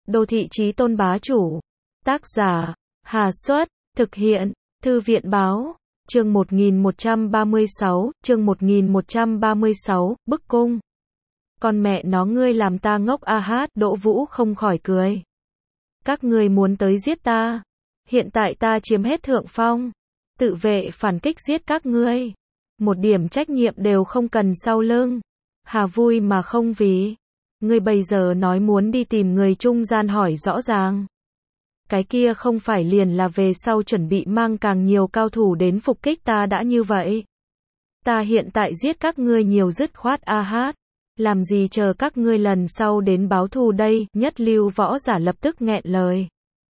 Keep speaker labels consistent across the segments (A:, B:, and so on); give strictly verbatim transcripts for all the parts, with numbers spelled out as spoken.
A: Đô thị chí tôn bá chủ. Tác giả, Hà Xuất, thực hiện, Thư viện Báo, chương một nghìn một trăm ba mươi sáu, chương một nghìn một trăm ba mươi sáu, bức cung. Con mẹ nó ngươi làm ta ngốc a hát, Đỗ Vũ không khỏi cười. Các ngươi muốn tới giết ta. Hiện tại ta chiếm hết thượng phong. Tự vệ phản kích giết các ngươi. Một điểm trách nhiệm đều không cần sau lưng. Hà vui mà không vì. Ngươi bây giờ nói muốn đi tìm người trung gian hỏi rõ ràng. Cái kia không phải liền là về sau chuẩn bị mang càng nhiều cao thủ đến phục kích ta đã như vậy. Ta hiện tại giết các ngươi nhiều dứt khoát a hát. Làm gì chờ các ngươi lần sau đến báo thù đây, nhất lưu võ giả lập tức nghẹn lời.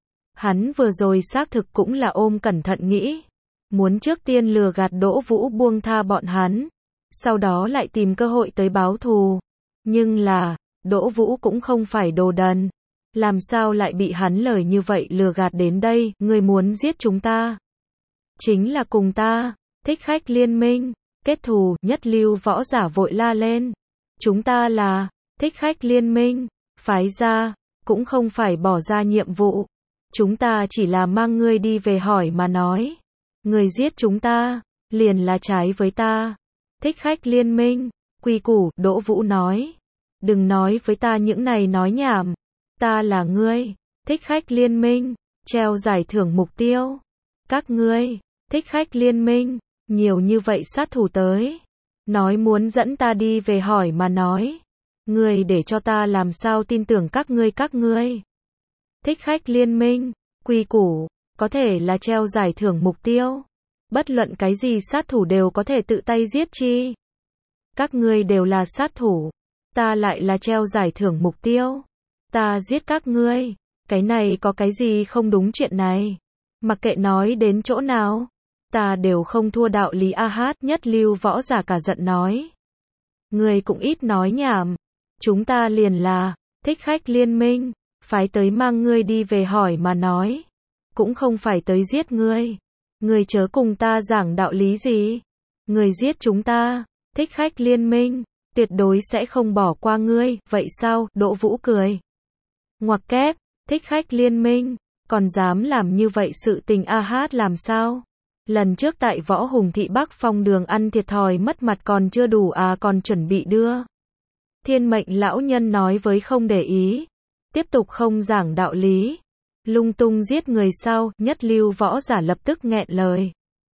A: Hắn vừa rồi xác thực cũng là ôm cẩn thận nghĩ. Muốn trước tiên lừa gạt Đỗ Vũ buông tha bọn hắn. Sau đó lại tìm cơ hội tới báo thù. Nhưng là, Đỗ Vũ cũng không phải đồ đần. Làm sao lại bị hắn lời như vậy lừa gạt đến đây, ngươi muốn giết chúng ta. Chính là cùng ta, thích khách liên minh, kết thù, nhất lưu võ giả vội la lên. Chúng ta là, thích khách liên minh, phái ra, cũng không phải bỏ ra nhiệm vụ. Chúng ta chỉ là mang ngươi đi về hỏi mà nói. Ngươi giết chúng ta, liền là trái với ta. Thích khách liên minh, quy củ, Đỗ Vũ nói. Đừng nói với ta những này nói nhảm. Ta là ngươi, thích khách liên minh, treo giải thưởng mục tiêu. Các ngươi, thích khách liên minh, nhiều như vậy sát thủ tới. Nói muốn dẫn ta đi về hỏi mà nói. Ngươi để cho ta làm sao tin tưởng các ngươi các ngươi. Thích khách liên minh, quy củ, có thể là treo giải thưởng mục tiêu. Bất luận cái gì sát thủ đều có thể tự tay giết chi. Các ngươi đều là sát thủ. Ta lại là treo giải thưởng mục tiêu. Ta giết các ngươi. Cái này có cái gì không đúng chuyện này. Mặc kệ nói đến chỗ nào. Ta đều không thua đạo lý a hát, nhất lưu võ giả cả giận nói. Ngươi cũng ít nói nhảm. Chúng ta liền là, thích khách liên minh. Phái tới mang ngươi đi về hỏi mà nói. Cũng không phải tới giết ngươi. Ngươi chớ cùng ta giảng đạo lý gì. Ngươi giết chúng ta, thích khách liên minh. Tuyệt đối sẽ không bỏ qua ngươi, vậy sao, Đỗ Vũ cười. Ngoặc kép, thích khách liên minh, còn dám làm như vậy sự tình a hát làm sao? Lần trước tại Võ Hùng Thị Bắc Phong đường ăn thiệt thòi mất mặt còn chưa đủ à còn chuẩn bị đưa. Thiên mệnh lão nhân nói với không để ý. Tiếp tục không giảng đạo lý. Lung tung giết người sau, nhất lưu võ giả lập tức nghẹn lời.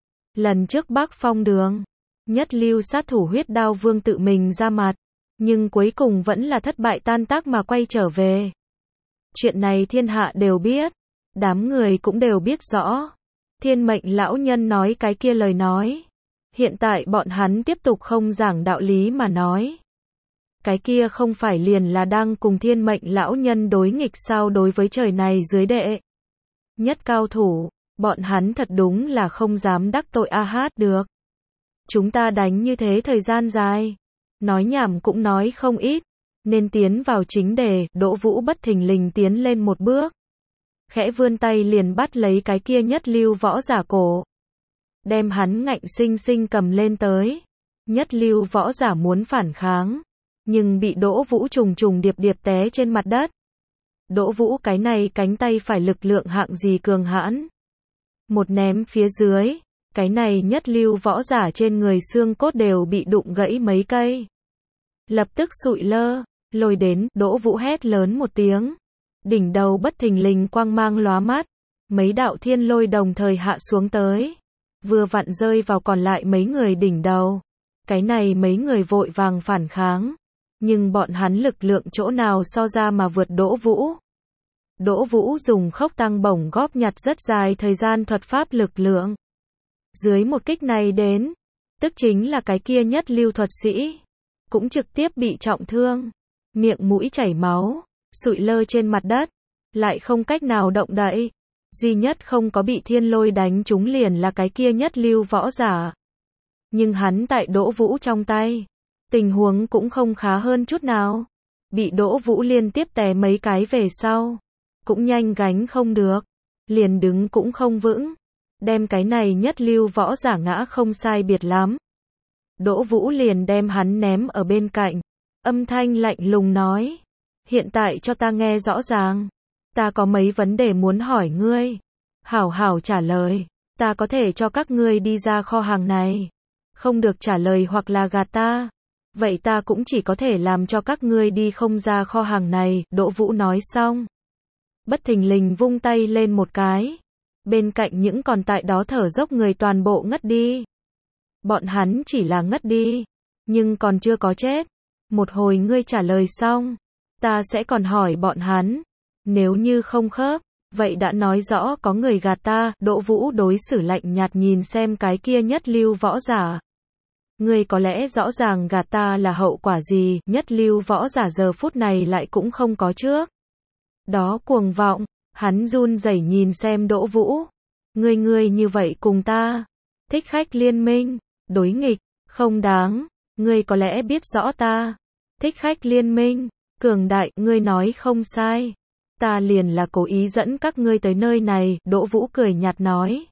A: Lần trước Bắc Phong đường. Nhất lưu sát thủ huyết đao vương tự mình ra mặt. Nhưng cuối cùng vẫn là thất bại tan tác mà quay trở về. Chuyện này thiên hạ đều biết. Đám người cũng đều biết rõ. Thiên mệnh lão nhân nói cái kia lời nói. Hiện tại bọn hắn tiếp tục không giảng đạo lý mà nói. Cái kia không phải liền là đang cùng thiên mệnh lão nhân đối nghịch sao đối với trời này dưới đệ. Nhất cao thủ, bọn hắn thật đúng là không dám đắc tội a hát được. Chúng ta đánh như thế thời gian dài. Nói nhảm cũng nói không ít. Nên tiến vào chính đề, Đỗ Vũ bất thình lình tiến lên một bước. Khẽ vươn tay liền bắt lấy cái kia nhất lưu võ giả cổ. Đem hắn ngạnh sinh sinh cầm lên tới. Nhất lưu võ giả muốn phản kháng. Nhưng bị Đỗ Vũ trùng trùng điệp điệp té trên mặt đất. Đỗ Vũ cái này cánh tay phải lực lượng hạng gì cường hãn. Một ném phía dưới. Cái này nhất lưu võ giả trên người xương cốt đều bị đụng gãy mấy cây. Lập tức sụi lơ, lôi đến, Đỗ Vũ hét lớn một tiếng. Đỉnh đầu bất thình lình quang mang lóa mắt. Mấy đạo thiên lôi đồng thời hạ xuống tới. Vừa vặn rơi vào còn lại mấy người đỉnh đầu. Cái này mấy người vội vàng phản kháng. Nhưng bọn hắn lực lượng chỗ nào so ra mà vượt Đỗ Vũ. Đỗ Vũ dùng khốc tăng bổng góp nhặt rất dài thời gian thuật pháp lực lượng. Dưới một kích này đến, tức chính là cái kia nhất lưu thuật sĩ, cũng trực tiếp bị trọng thương, miệng mũi chảy máu, sụi lơ trên mặt đất, lại không cách nào động đậy, duy nhất không có bị thiên lôi đánh trúng liền là cái kia nhất lưu võ giả. Nhưng hắn tại Đỗ Vũ trong tay, tình huống cũng không khá hơn chút nào, bị Đỗ Vũ liên tiếp té mấy cái về sau, cũng nhanh gánh không được, liền đứng cũng không vững. Đem cái này nhất lưu võ giả ngã không sai biệt lắm. Đỗ Vũ liền đem hắn ném ở bên cạnh. Âm thanh lạnh lùng nói. Hiện tại cho ta nghe rõ ràng. Ta có mấy vấn đề muốn hỏi ngươi. Hảo hảo trả lời. Ta có thể cho các ngươi đi ra kho hàng này. Không được trả lời hoặc là gạt ta. Vậy ta cũng chỉ có thể làm cho các ngươi đi không ra kho hàng này, Đỗ Vũ nói xong. Bất thình lình vung tay lên một cái. Bên cạnh những còn tại đó thở dốc người toàn bộ ngất đi. Bọn hắn chỉ là ngất đi, nhưng còn chưa có chết. Một hồi ngươi trả lời xong, ta sẽ còn hỏi bọn hắn. Nếu như không khớp, vậy đã nói rõ có người gạt ta. Đỗ Vũ đối xử lạnh nhạt nhìn xem cái kia nhất lưu võ giả. Ngươi có lẽ rõ ràng gạt ta là hậu quả gì, nhất lưu võ giả giờ phút này lại cũng không có trước. Đó cuồng vọng, hắn run rẩy nhìn xem Đỗ Vũ. Ngươi ngươi như vậy cùng ta. Thích khách liên minh, đối nghịch, không đáng. Ngươi có lẽ biết rõ ta. Thích khách liên minh, cường đại, ngươi nói không sai. Ta liền là cố ý dẫn các ngươi tới nơi này, Đỗ Vũ cười nhạt nói.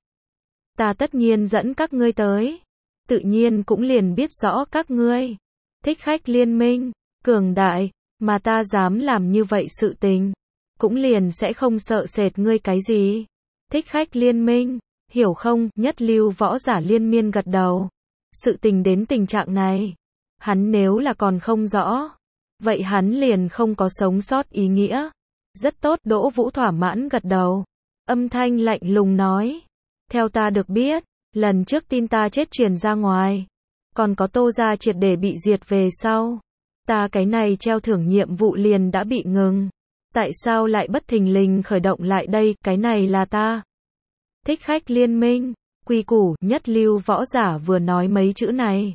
A: Ta tất nhiên dẫn các ngươi tới. Tự nhiên cũng liền biết rõ các ngươi. Thích khách liên minh, cường đại, mà ta dám làm như vậy sự tình. Cũng liền sẽ không sợ sệt ngươi cái gì. Thích khách liên minh, hiểu không? Nhất lưu võ giả liên miên gật đầu. Sự tình đến tình trạng này, hắn nếu là còn không rõ, vậy hắn liền không có sống sót ý nghĩa. Rất tốt, Đỗ Vũ thỏa mãn gật đầu. Âm thanh lạnh lùng nói. Theo ta được biết, lần trước tin ta chết truyền ra ngoài, còn có Tô gia triệt để bị diệt về sau. Ta cái này treo thưởng nhiệm vụ liền đã bị ngừng. Tại sao lại bất thình lình khởi động lại đây, cái này là ta. Thích khách liên minh, quy củ, nhất lưu võ giả vừa nói mấy chữ này.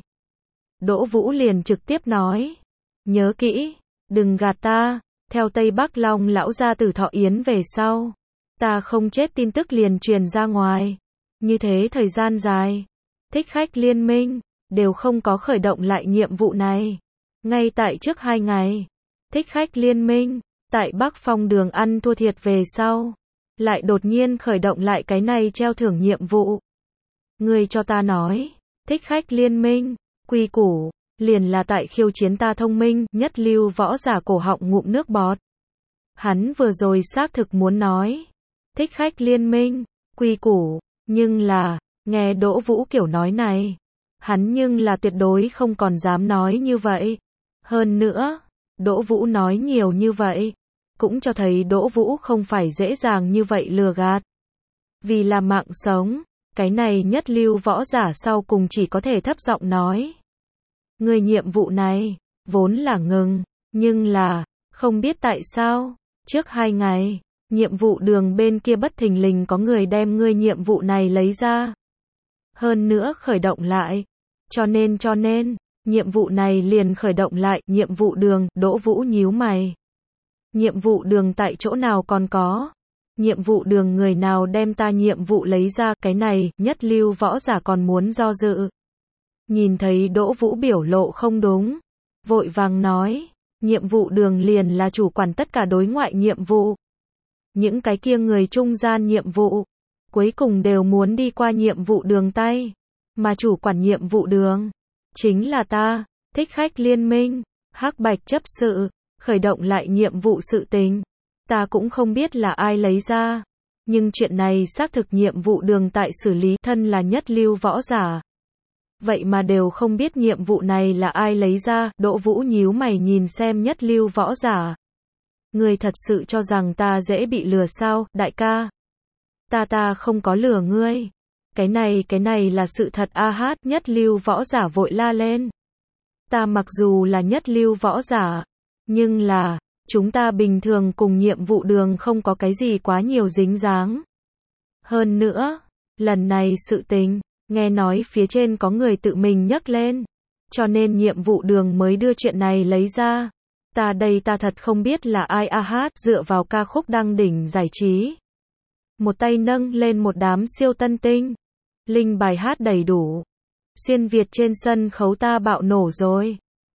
A: Đỗ Vũ liền trực tiếp nói. Nhớ kỹ, đừng gạt ta, theo Tây Bắc Long lão gia tử thọ yến về sau. Ta không chết tin tức liền truyền ra ngoài. Như thế thời gian dài, thích khách liên minh, đều không có khởi động lại nhiệm vụ này. Ngay tại trước hai ngày, thích khách liên minh, tại Bắc Phong đường ăn thua thiệt về sau, lại đột nhiên khởi động lại cái này treo thưởng nhiệm vụ. Ngươi cho ta nói, thích khách liên minh, quy củ, liền là tại khiêu chiến ta thông minh, nhất lưu võ giả cổ họng ngụm nước bọt. Hắn vừa rồi xác thực muốn nói, thích khách liên minh, quy củ, nhưng là, nghe Đỗ Vũ kiểu nói này, hắn nhưng là tuyệt đối không còn dám nói như vậy. Hơn nữa, Đỗ Vũ nói nhiều như vậy, cũng cho thấy Đỗ Vũ không phải dễ dàng như vậy lừa gạt. Vì là mạng sống, cái này nhất lưu võ giả sau cùng chỉ có thể thấp giọng nói. Người nhiệm vụ này, vốn là ngừng, nhưng là, không biết tại sao, trước hai ngày, nhiệm vụ đường bên kia bất thình lình có người đem ngươi nhiệm vụ này lấy ra. Hơn nữa khởi động lại. Cho nên cho nên, nhiệm vụ này liền khởi động lại, nhiệm vụ đường, Đỗ Vũ nhíu mày. Nhiệm vụ đường tại chỗ nào còn có? Nhiệm vụ đường người nào đem ta nhiệm vụ lấy ra, cái này, nhất lưu võ giả còn muốn do dự. Nhìn thấy Đỗ Vũ biểu lộ không đúng, vội vàng nói, nhiệm vụ đường liền là chủ quản tất cả đối ngoại nhiệm vụ. Những cái kia người trung gian nhiệm vụ, cuối cùng đều muốn đi qua nhiệm vụ đường tay, mà chủ quản nhiệm vụ đường, chính là ta, thích khách liên minh, hắc bạch chấp sự, khởi động lại nhiệm vụ sự tình. Ta cũng không biết là ai lấy ra, nhưng chuyện này xác thực nhiệm vụ đường tại xử lý, thân là nhất lưu võ giả. Vậy mà đều không biết nhiệm vụ này là ai lấy ra, Đỗ Vũ nhíu mày nhìn xem nhất lưu võ giả. Ngươi thật sự cho rằng ta dễ bị lừa sao, đại ca? Ta ta không có lừa ngươi. Cái này cái này là sự thật a hát, nhất lưu võ giả vội la lên. Ta mặc dù là nhất lưu võ giả, nhưng là, chúng ta bình thường cùng nhiệm vụ đường không có cái gì quá nhiều dính dáng. Hơn nữa, lần này sự tình, nghe nói phía trên có người tự mình nhắc lên, cho nên nhiệm vụ đường mới đưa chuyện này lấy ra. Ta đây ta thật không biết là ai a hát, dựa vào ca khúc đăng đỉnh giải trí. Một tay nâng lên một đám siêu tân tinh. Linh bài hát đầy đủ. Xuyên Việt trên sân khấu ta bạo nổ rồi.